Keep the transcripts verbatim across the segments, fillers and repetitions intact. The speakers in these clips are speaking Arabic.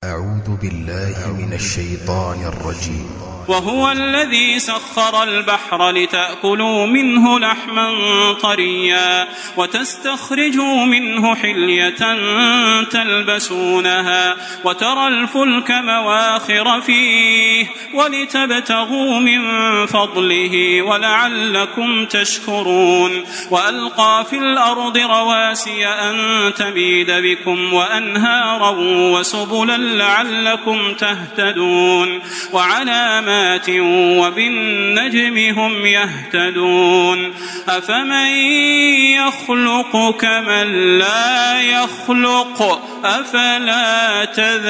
أعوذ بالله من الشيطان الرجيم. وهو الذي سخر البحر لتأكلوا منه لحما طريا وتستخرجوا منه حلية تلبسونها وترى الفلك مواخر فيه ولتبتغوا من فضله ولعلكم تشكرون. وألقى في الأرض رواسي أن تميد بكم وأنهارا وسبلا لعلكم تهتدون وعلامات وبالنجم هم يهتدون. أفمن يخلق كمن لا يخلق أفلا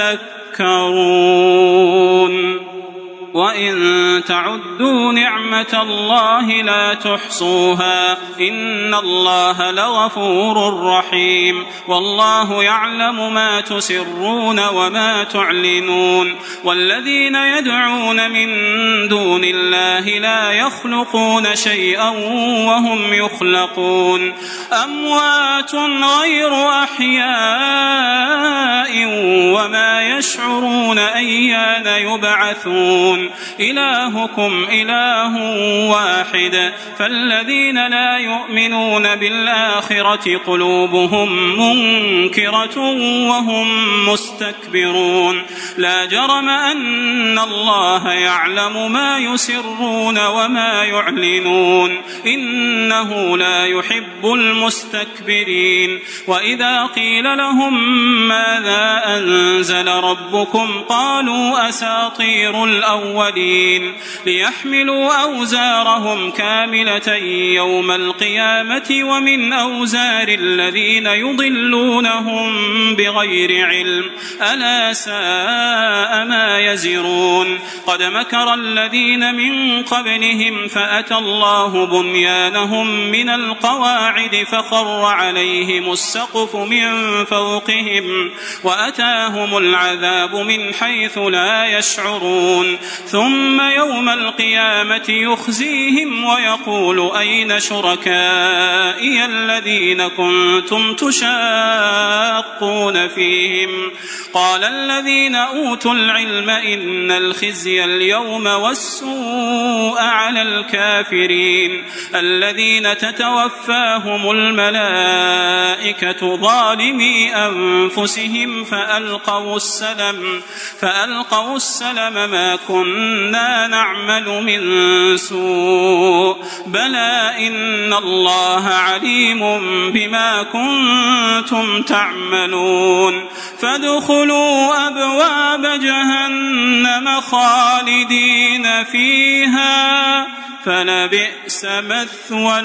تذكرون. وإن تعدوا نعمة الله لا تحصوها إن الله لغفور رحيم. والله يعلم ما تسرون وما تعلنون. والذين يدعون من دون الله لا يخلقون شيئا وهم يخلقون أموات غير أحياء وما يشعرون أيان يبعثون. إلهكم إله واحد فالذين لا يؤمنون بالآخرة قلوبهم منكرة وهم مستكبرون. لا جرم أن الله يعلم ما يسرون وما يعلنون إنه لا يحب المستكبرين. وإذا قيل لهم ماذا أنزل ربكم قالوا أساطير الأولين ليحملوا أوزارهم كاملة يوم القيامة ومن أوزار الذين يضلونهم بغير علم ألا ساء ما يزرون. قد مكر الذين من قبلهم فأتى الله بنيانهم من القواعد فخر عليهم السقف من فوقهم وأتاهم العذاب من حيث لا يشعرون. ثم يوم القيامة يخزيهم ويقول أين شركائي الذين كنتم تشاقون فيهم قال الذين أوتوا العلم إن الخزي اليوم والسوء على الكافرين الذين تتوفاهم الملائكة ظالمي أنفسهم فألقوا السلم فألقوا السلم ما كنا نعمل من سوء بلى إن الله عليم بما كنتم تعملون. فادخلوا أبواب جهنم خالدين فيها فلبئس مثوى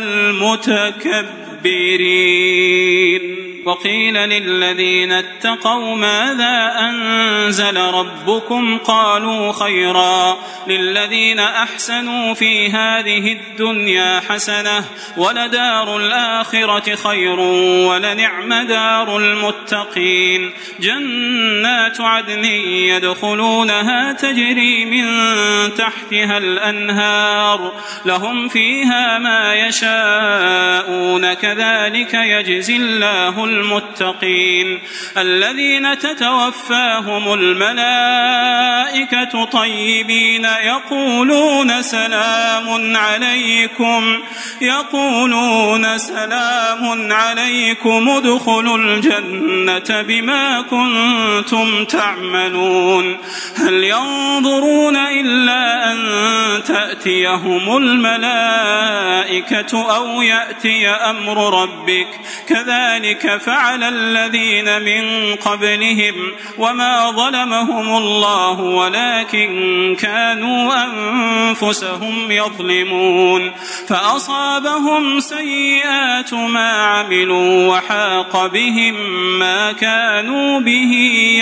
المتكبرين. وقيل للذين اتقوا ماذا أنزل ربكم قالوا خيرا للذين أحسنوا في هذه الدنيا حسنة ولدار الآخرة خير ولنعم دار المتقين. جنات عدن يدخلونها تجري من تحتها الأنهار لهم فيها ما يشاءون كذلك يجزي الله المتقين. الذين تتوفاهم الملائكة طيبين يقولون سلام عليكم يقولون سلام عليكم ادخلوا الجنة بما كنتم تعملون. هل ينظرون إلا أن تأتيهم الملائكة أو يأتي أمر ربك كذلك فعل الذين من قبلهم وما ظلمهم الله ولكن كانوا أنفسهم يظلمون. فأصابهم سيئات ما عملوا وحاق بهم ما كانوا به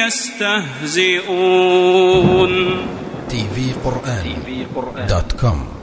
يستهزئون. تي في قرآن دوت كوم